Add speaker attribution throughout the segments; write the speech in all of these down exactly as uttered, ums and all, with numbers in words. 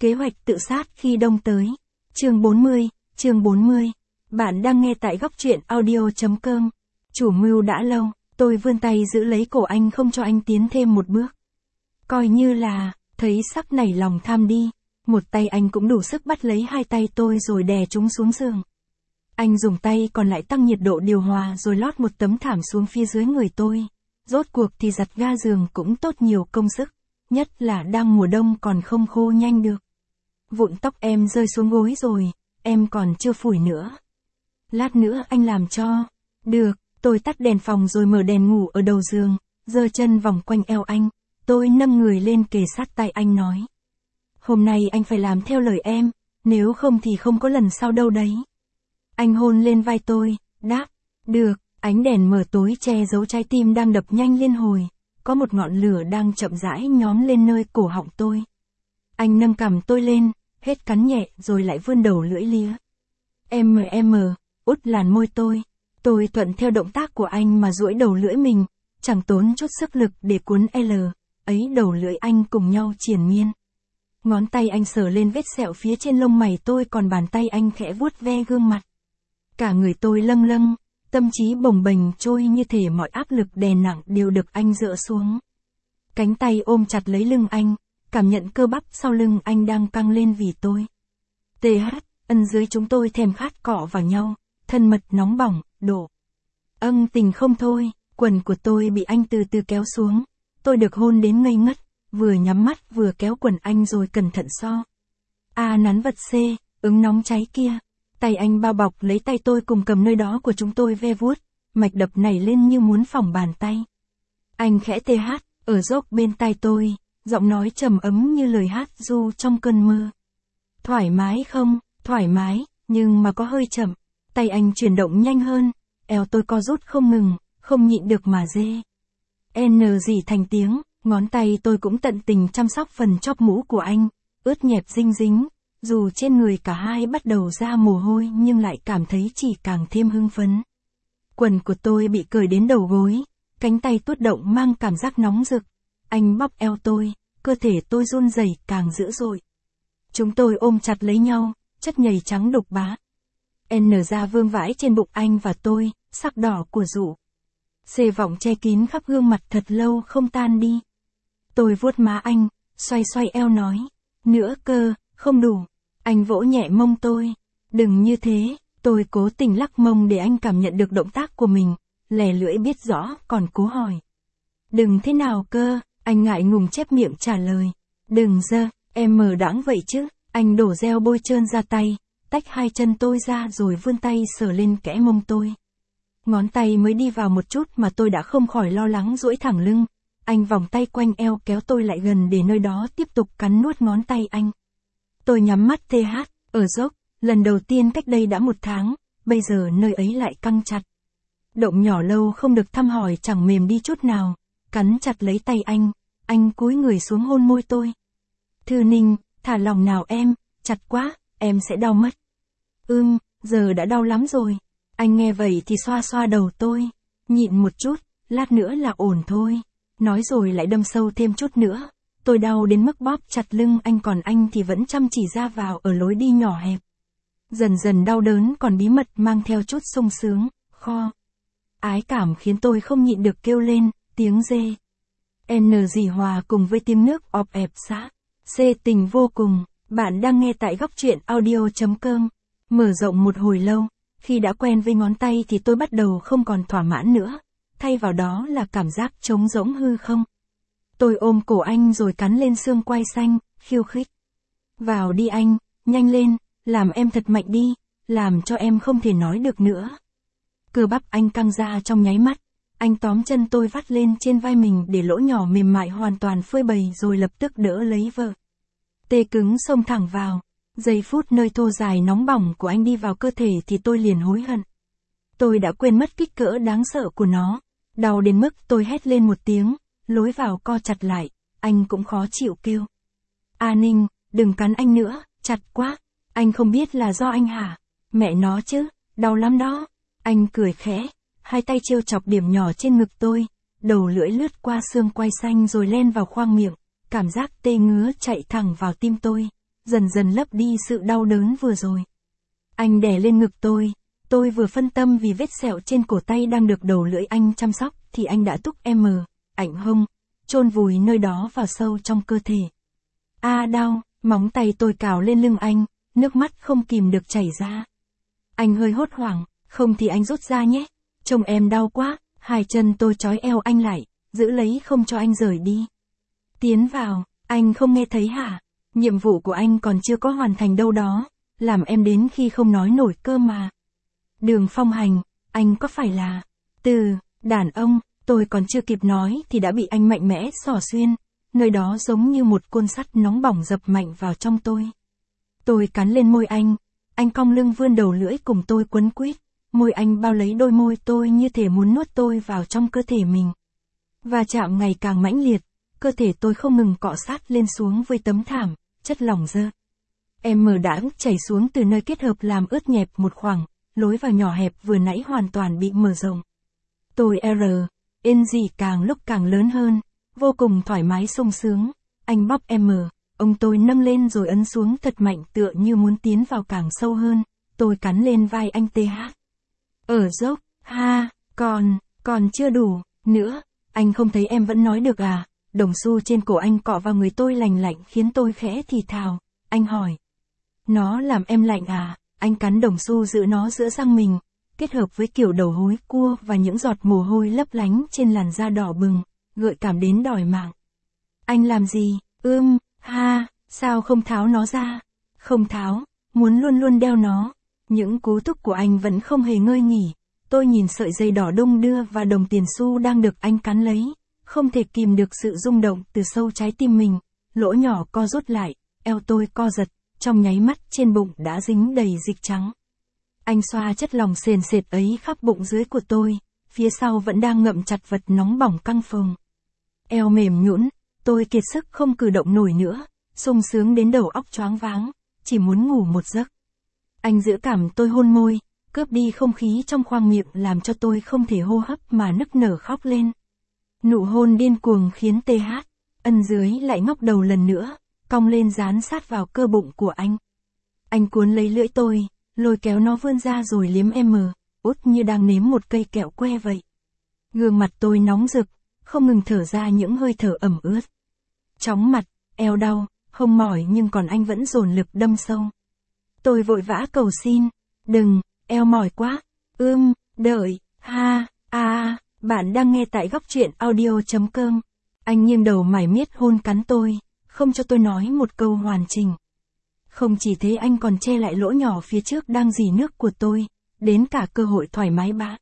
Speaker 1: Kế hoạch tự sát khi đông tới. Chương bốn mươi, chương bốn mươi. Bạn đang nghe tại góc truyện audio.com. Chủ mưu đã lâu, tôi vươn tay giữ lấy cổ anh không cho anh tiến thêm một bước. Coi như là, thấy sắp nảy lòng tham đi. Một tay anh cũng đủ sức bắt lấy hai tay tôi rồi đè chúng xuống giường. Anh dùng tay còn lại tăng nhiệt độ điều hòa rồi lót một tấm thảm xuống phía dưới người tôi. Rốt cuộc thì giặt ga giường cũng tốt nhiều công sức. Nhất là đang mùa đông còn không khô nhanh được. Vụn tóc em rơi xuống gối rồi, em còn chưa phủi nữa. Lát nữa anh làm cho. Được, tôi tắt đèn phòng rồi mở đèn ngủ ở đầu giường, giơ chân vòng quanh eo anh. Tôi nâng người lên kề sát tai anh nói. Hôm nay anh phải làm theo lời em, nếu không thì không có lần sau đâu đấy. Anh hôn lên vai tôi, đáp, được, ánh đèn mờ tối che giấu trái tim đang đập nhanh liên hồi. Có một ngọn lửa đang chậm rãi nhóm lên nơi cổ họng tôi. Anh nâng cằm tôi lên, hết cắn nhẹ rồi lại vươn đầu lưỡi lía. Em em út làn môi tôi. Tôi thuận theo động tác của anh mà duỗi đầu lưỡi mình, chẳng tốn chút sức lực để cuốn L, ấy đầu lưỡi anh cùng nhau triền miên. Ngón tay anh sờ lên vết sẹo phía trên lông mày tôi còn bàn tay anh khẽ vuốt ve gương mặt. Cả người tôi lâng lâng, tâm trí bồng bềnh trôi như thể mọi áp lực đè nặng đều được anh dỡ xuống. Cánh tay ôm chặt lấy lưng anh, cảm nhận cơ bắp sau lưng anh đang căng lên vì tôi. tê hát, ân dưới chúng tôi thèm khát cọ vào nhau, thân mật nóng bỏng, đổ. Ân tình không thôi, quần của tôi bị anh từ từ kéo xuống. Tôi được hôn đến ngây ngất, vừa nhắm mắt vừa kéo quần anh rồi cẩn thận so. A nắn vật C, ứng nóng cháy kia. Tay anh bao bọc lấy tay tôi cùng cầm nơi đó của chúng tôi ve vuốt, mạch đập nảy lên như muốn phỏng bàn tay. Anh khẽ tê hát, ở dốc bên tai tôi, giọng nói trầm ấm như lời hát ru trong cơn mơ. Thoải mái không, thoải mái, nhưng mà có hơi chậm. Tay anh chuyển động nhanh hơn, eo tôi co rút không ngừng, không nhịn được mà dê. N rỉ thành tiếng, ngón tay tôi cũng tận tình chăm sóc phần chóp mũ của anh, ướt nhẹp dinh dính. Dù trên người cả hai bắt đầu ra mồ hôi nhưng lại cảm thấy chỉ càng thêm hưng phấn. Quần của tôi bị cởi đến đầu gối, cánh tay tuốt động mang cảm giác nóng rực. Anh bóp eo tôi, cơ thể tôi run rẩy càng dữ dội. Chúng tôi ôm chặt lấy nhau, chất nhầy trắng đục bá. N ra vương vãi trên bụng anh và tôi, sắc đỏ của rủ. Xê vọng che kín khắp gương mặt thật lâu không tan đi. Tôi vuốt má anh, xoay xoay eo nói. Nữa cơ, không đủ. Anh vỗ nhẹ mông tôi. Đừng như thế, tôi cố tình lắc mông để anh cảm nhận được động tác của mình, lè lưỡi biết rõ còn cố hỏi. Đừng thế nào cơ, anh ngại ngùng chép miệng trả lời. Đừng dơ, em mờ đãng vậy chứ. Anh đổ gel bôi trơn ra tay, tách hai chân tôi ra rồi vươn tay sờ lên kẽ mông tôi. Ngón tay mới đi vào một chút mà tôi đã không khỏi lo lắng duỗi thẳng lưng. Anh vòng tay quanh eo kéo tôi lại gần để nơi đó tiếp tục cắn nuốt ngón tay anh. Tôi nhắm mắt tê hát, ở dốc, lần đầu tiên cách đây đã một tháng, bây giờ nơi ấy lại căng chặt. Động nhỏ lâu không được thăm hỏi chẳng mềm đi chút nào, cắn chặt lấy tay anh, anh cúi người xuống hôn môi tôi. Thư Ninh, thả lòng nào em, chặt quá, em sẽ đau mất. Ưm, giờ đã đau lắm rồi. Anh nghe vậy thì xoa xoa đầu tôi, nhịn một chút, lát nữa là ổn thôi. Nói rồi lại đâm sâu thêm chút nữa. Tôi đau đến mức bóp chặt lưng anh còn anh thì vẫn chăm chỉ ra vào ở lối đi nhỏ hẹp. Dần dần đau đớn còn bí mật mang theo chút sung sướng, kho. Ái cảm khiến tôi không nhịn được kêu lên, tiếng dê. N dì hòa cùng với tiếng nước ọp ẹp xã. C tình vô cùng, bạn đang nghe tại góc truyện audio.com. Mở rộng một hồi lâu, khi đã quen với ngón tay thì tôi bắt đầu không còn thỏa mãn nữa. Thay vào đó là cảm giác trống rỗng hư không. Tôi ôm cổ anh rồi cắn lên xương quai xanh, khiêu khích. Vào đi anh, nhanh lên, làm em thật mạnh đi, làm cho em không thể nói được nữa. Cơ bắp anh căng ra trong nháy mắt, anh tóm chân tôi vắt lên trên vai mình để lỗ nhỏ mềm mại hoàn toàn phơi bày rồi lập tức đỡ lấy vợ. Tê cứng xông thẳng vào, giây phút nơi thô dài nóng bỏng của anh đi vào cơ thể thì tôi liền hối hận. Tôi đã quên mất kích cỡ đáng sợ của nó, đau đến mức tôi hét lên một tiếng. Lối vào co chặt lại, anh cũng khó chịu kêu. A Ninh, đừng cắn anh nữa, chặt quá. Anh không biết là do anh hả? Mẹ nó chứ, đau lắm đó. Anh cười khẽ, hai tay trêu chọc điểm nhỏ trên ngực tôi, đầu lưỡi lướt qua xương quai xanh rồi len vào khoang miệng, cảm giác tê ngứa chạy thẳng vào tim tôi. dần dần lấp đi sự đau đớn vừa rồi. Anh đè lên ngực tôi, tôi vừa phân tâm vì vết sẹo trên cổ tay đang được đầu lưỡi anh chăm sóc, thì anh đã túc em ảnh hông, chôn vùi nơi đó vào sâu trong cơ thể. A à, đau, móng tay tôi cào lên lưng anh, nước mắt không kìm được chảy ra. Anh hơi hốt hoảng, không thì anh rút ra nhé, trông em đau quá, hai chân tôi trói eo anh lại, giữ lấy không cho anh rời đi. Tiến vào, anh không nghe thấy hả? Nhiệm vụ của anh còn chưa có hoàn thành đâu đó, làm em đến khi không nói nổi cơ mà. Đường Phong Hành, anh có phải là... Từ, đàn ông, tôi còn chưa kịp nói thì đã bị anh mạnh mẽ xỏ xuyên, nơi đó giống như một côn sắt nóng bỏng dập mạnh vào trong tôi. Tôi cắn lên môi anh, anh cong lưng vươn đầu lưỡi cùng tôi quấn quýt, môi anh bao lấy đôi môi tôi như thể muốn nuốt tôi vào trong cơ thể mình. Và chạm ngày càng mãnh liệt, cơ thể tôi không ngừng cọ sát lên xuống với tấm thảm, chất lỏng dơ. Em mờ đã chảy xuống từ nơi kết hợp làm ướt nhẹp một khoảng, lối vào nhỏ hẹp vừa nãy hoàn toàn bị mở rộng. Tôi R, in gì càng lúc càng lớn hơn, vô cùng thoải mái sung sướng, anh bóp em mờ, ông tôi nâng lên rồi ấn xuống thật mạnh tựa như muốn tiến vào càng sâu hơn, tôi cắn lên vai anh tê hát. Ở dốc, ha, còn, còn chưa đủ, nữa, anh không thấy em vẫn nói được à? Đồng xu trên cổ anh cọ vào người tôi lành lạnh khiến tôi khẽ thì thào, anh hỏi. Nó làm em lạnh à? Anh cắn đồng xu giữ nó giữa răng mình, kết hợp với kiểu đầu hối cua và những giọt mồ hôi lấp lánh trên làn da đỏ bừng, gợi cảm đến đòi mạng. Anh làm gì? Ưm, ha, sao không tháo nó ra? Không tháo, muốn luôn luôn đeo nó. Những cú thúc của anh vẫn không hề ngơi nghỉ. Tôi nhìn sợi dây đỏ đung đưa và đồng tiền xu đang được anh cắn lấy, không thể kìm được sự rung động từ sâu trái tim mình, lỗ nhỏ co rút lại, eo tôi co giật, trong nháy mắt trên bụng đã dính đầy dịch trắng. Anh xoa chất lỏng sền sệt ấy khắp bụng dưới của tôi, phía sau vẫn đang ngậm chặt vật nóng bỏng căng phồng. Eo mềm nhũn, tôi kiệt sức không cử động nổi nữa, sung sướng đến đầu óc choáng váng, chỉ muốn ngủ một giấc. Anh giữ cảm tôi hôn môi, cướp đi không khí trong khoang miệng làm cho tôi không thể hô hấp mà nức nở khóc lên. Nụ hôn điên cuồng khiến tê hát, ân dưới lại ngóc đầu lần nữa, cong lên dán sát vào cơ bụng của anh. Anh cuốn lấy lưỡi tôi, lôi kéo nó vươn ra rồi liếm em mờ, út như đang nếm một cây kẹo que vậy. Gương mặt tôi nóng rực, không ngừng thở ra những hơi thở ẩm ướt. Chóng mặt, eo đau, hông mỏi nhưng còn anh vẫn dồn lực đâm sâu. Tôi vội vã cầu xin, đừng, eo mỏi quá, ưm, đợi, ha, a, bạn đang nghe tại góc truyện audio chấm com. Anh nghiêng đầu mải miết hôn cắn tôi, không cho tôi nói một câu hoàn chỉnh. Không chỉ thế anh còn che lại lỗ nhỏ phía trước đang rỉ nước của tôi, đến cả cơ hội thoải mái bã.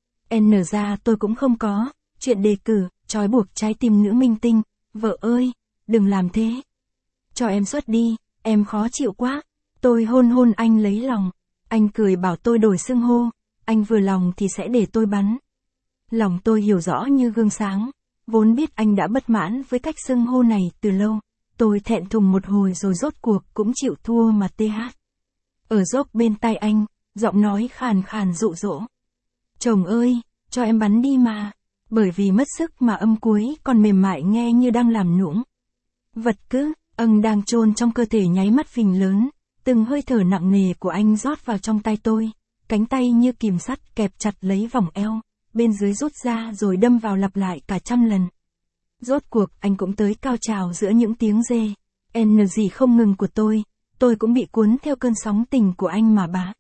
Speaker 1: N ra tôi cũng không có, chuyện đề cử, trói buộc trái tim nữ minh tinh, vợ ơi, đừng làm thế. Cho em xuất đi, em khó chịu quá. Tôi hôn hôn anh lấy lòng, anh cười bảo tôi đổi xưng hô, anh vừa lòng thì sẽ để tôi bắn. Lòng tôi hiểu rõ như gương sáng, vốn biết anh đã bất mãn với cách xưng hô này từ lâu. Tôi thẹn thùng một hồi rồi rốt cuộc cũng chịu thua mà tê hát. Ở dốc bên tai anh, giọng nói khàn khàn dụ dỗ. Chồng ơi, cho em bắn đi mà. Bởi vì mất sức mà âm cuối còn mềm mại nghe như đang làm nũng. Vật cứ, âng đang chôn trong cơ thể nháy mắt phình lớn, từng hơi thở nặng nề của anh rót vào trong tay tôi, cánh tay như kìm sắt kẹp chặt lấy vòng eo, bên dưới rút ra rồi đâm vào lặp lại cả trăm lần. Rốt cuộc anh cũng tới cao trào giữa những tiếng rê, N gì không ngừng của tôi, tôi cũng bị cuốn theo cơn sóng tình của anh mà bá.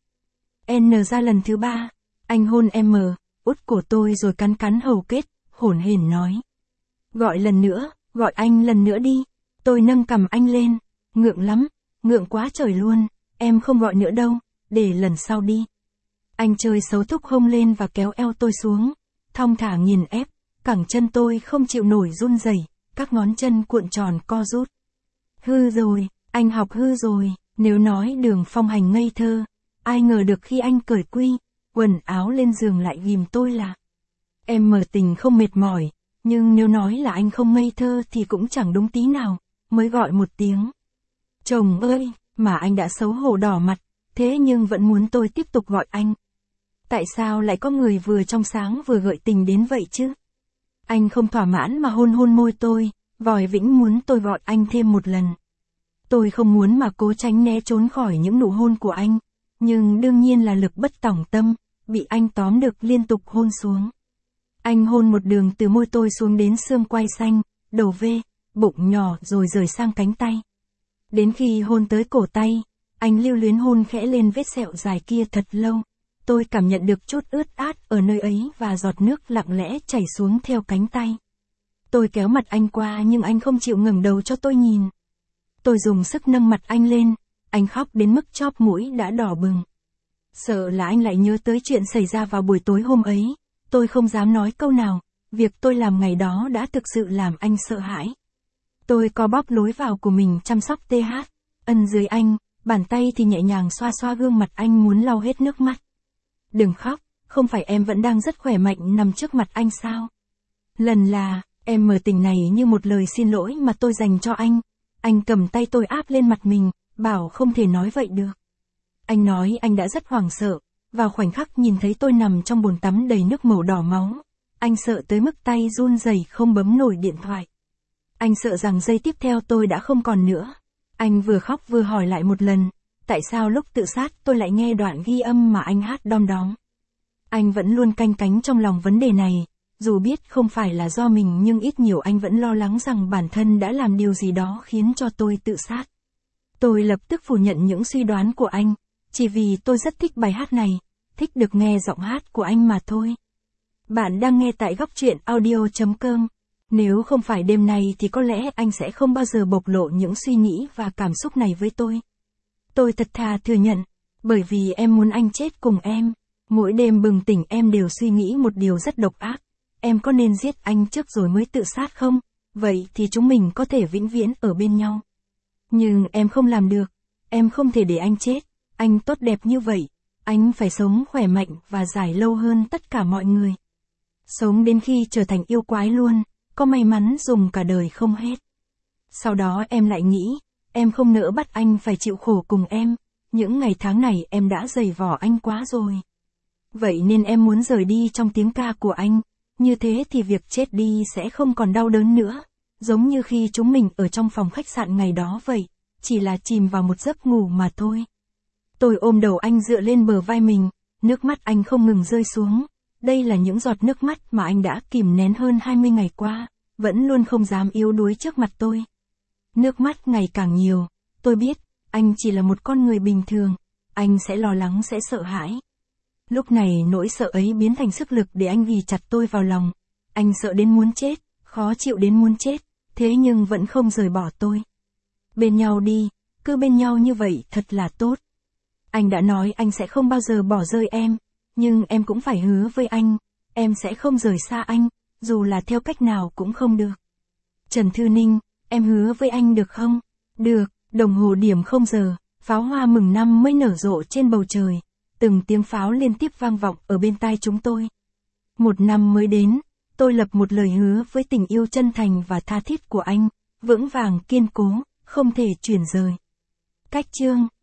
Speaker 1: N ra lần thứ ba, anh hôn M, út cổ tôi rồi cắn cắn hầu kết, hổn hển nói. Gọi lần nữa, gọi anh lần nữa đi. Tôi nâng cằm anh lên, ngượng lắm, ngượng quá trời luôn, em không gọi nữa đâu, để lần sau đi. Anh chơi xấu thúc hông lên và kéo eo tôi xuống, thong thả nghiền ép, cẳng chân tôi không chịu nổi run rẩy, các ngón chân cuộn tròn co rút. Hư rồi, anh học hư rồi, nếu nói Đường Phong Hành ngây thơ, ai ngờ được khi anh cởi quy, quần áo lên giường lại ghim tôi là. Em mờ tình không mệt mỏi, nhưng nếu nói là anh không ngây thơ thì cũng chẳng đúng tí nào, mới gọi một tiếng. Chồng ơi, mà anh đã xấu hổ đỏ mặt, thế nhưng vẫn muốn tôi tiếp tục gọi anh. Tại sao lại có người vừa trong sáng vừa gợi tình đến vậy chứ? Anh không thỏa mãn mà hôn hôn môi tôi, vòi vĩnh muốn tôi gọi anh thêm một lần. Tôi không muốn mà cố tránh né trốn khỏi những nụ hôn của anh, nhưng đương nhiên là lực bất tòng tâm, bị anh tóm được liên tục hôn xuống. Anh hôn một đường từ môi tôi xuống đến xương quai xanh, đầu V, bụng nhỏ rồi rời sang cánh tay. Đến khi hôn tới cổ tay, anh lưu luyến hôn khẽ lên vết sẹo dài kia thật lâu. Tôi cảm nhận được chút ướt át ở nơi ấy và giọt nước lặng lẽ chảy xuống theo cánh tay. Tôi kéo mặt anh qua nhưng anh không chịu ngẩng đầu cho tôi nhìn. Tôi dùng sức nâng mặt anh lên, anh khóc đến mức chóp mũi đã đỏ bừng. Sợ là anh lại nhớ tới chuyện xảy ra vào buổi tối hôm ấy, tôi không dám nói câu nào, việc tôi làm ngày đó đã thực sự làm anh sợ hãi. Tôi co bóp lối vào của mình chăm sóc tê hát, ân dưới anh, bàn tay thì nhẹ nhàng xoa xoa gương mặt anh muốn lau hết nước mắt. Đừng khóc, không phải em vẫn đang rất khỏe mạnh nằm trước mặt anh sao? Lần là, em mở tình này như một lời xin lỗi mà tôi dành cho anh. Anh cầm tay tôi áp lên mặt mình, bảo không thể nói vậy được. Anh nói anh đã rất hoảng sợ, vào khoảnh khắc nhìn thấy tôi nằm trong bồn tắm đầy nước màu đỏ máu. Anh sợ tới mức tay run rẩy không bấm nổi điện thoại. Anh sợ rằng giây tiếp theo tôi đã không còn nữa. Anh vừa khóc vừa hỏi lại một lần, tại sao lúc tự sát tôi lại nghe đoạn ghi âm mà anh hát đom đóm. Anh vẫn luôn canh cánh trong lòng vấn đề này, dù biết không phải là do mình nhưng ít nhiều anh vẫn lo lắng rằng bản thân đã làm điều gì đó khiến cho tôi tự sát. Tôi lập tức phủ nhận những suy đoán của anh, chỉ vì tôi rất thích bài hát này, thích được nghe giọng hát của anh mà thôi. Bạn đang nghe tại góc truyện audio chấm com. Nếu không phải đêm nay thì có lẽ anh sẽ không bao giờ bộc lộ những suy nghĩ và cảm xúc này với tôi. Tôi thật thà thừa nhận, bởi vì em muốn anh chết cùng em. Mỗi đêm bừng tỉnh em đều suy nghĩ một điều rất độc ác. Em có nên giết anh trước rồi mới tự sát không? Vậy thì chúng mình có thể vĩnh viễn ở bên nhau. Nhưng em không làm được. Em không thể để anh chết. Anh tốt đẹp như vậy. Anh phải sống khỏe mạnh và dài lâu hơn tất cả mọi người. Sống đến khi trở thành yêu quái luôn. Có may mắn dùng cả đời không hết. Sau đó em lại nghĩ, em không nỡ bắt anh phải chịu khổ cùng em. Những ngày tháng này em đã dày vò anh quá rồi. Vậy nên em muốn rời đi trong tiếng ca của anh. Như thế thì việc chết đi sẽ không còn đau đớn nữa. Giống như khi chúng mình ở trong phòng khách sạn ngày đó vậy. Chỉ là chìm vào một giấc ngủ mà thôi. Tôi ôm đầu anh dựa lên bờ vai mình. Nước mắt anh không ngừng rơi xuống. Đây là những giọt nước mắt mà anh đã kìm nén hơn hai mươi ngày qua. Vẫn luôn không dám yếu đuối trước mặt tôi. Nước mắt ngày càng nhiều. Tôi biết, anh chỉ là một con người bình thường. Anh sẽ lo lắng sẽ sợ hãi. Lúc này nỗi sợ ấy biến thành sức lực để anh ghì chặt tôi vào lòng. Anh sợ đến muốn chết, khó chịu đến muốn chết, thế nhưng vẫn không rời bỏ tôi. Bên nhau đi, cứ bên nhau như vậy thật là tốt. Anh đã nói anh sẽ không bao giờ bỏ rơi em, nhưng em cũng phải hứa với anh, em sẽ không rời xa anh, dù là theo cách nào cũng không được. Trần Thư Ninh, em hứa với anh được không? Được, đồng hồ điểm không giờ, pháo hoa mừng năm mới nở rộ trên bầu trời. Từng tiếng pháo liên tiếp vang vọng ở bên tai chúng tôi. Một năm mới đến, tôi lập một lời hứa với tình yêu chân thành và tha thiết của anh, vững vàng kiên cố, không thể chuyển rời. Cách chương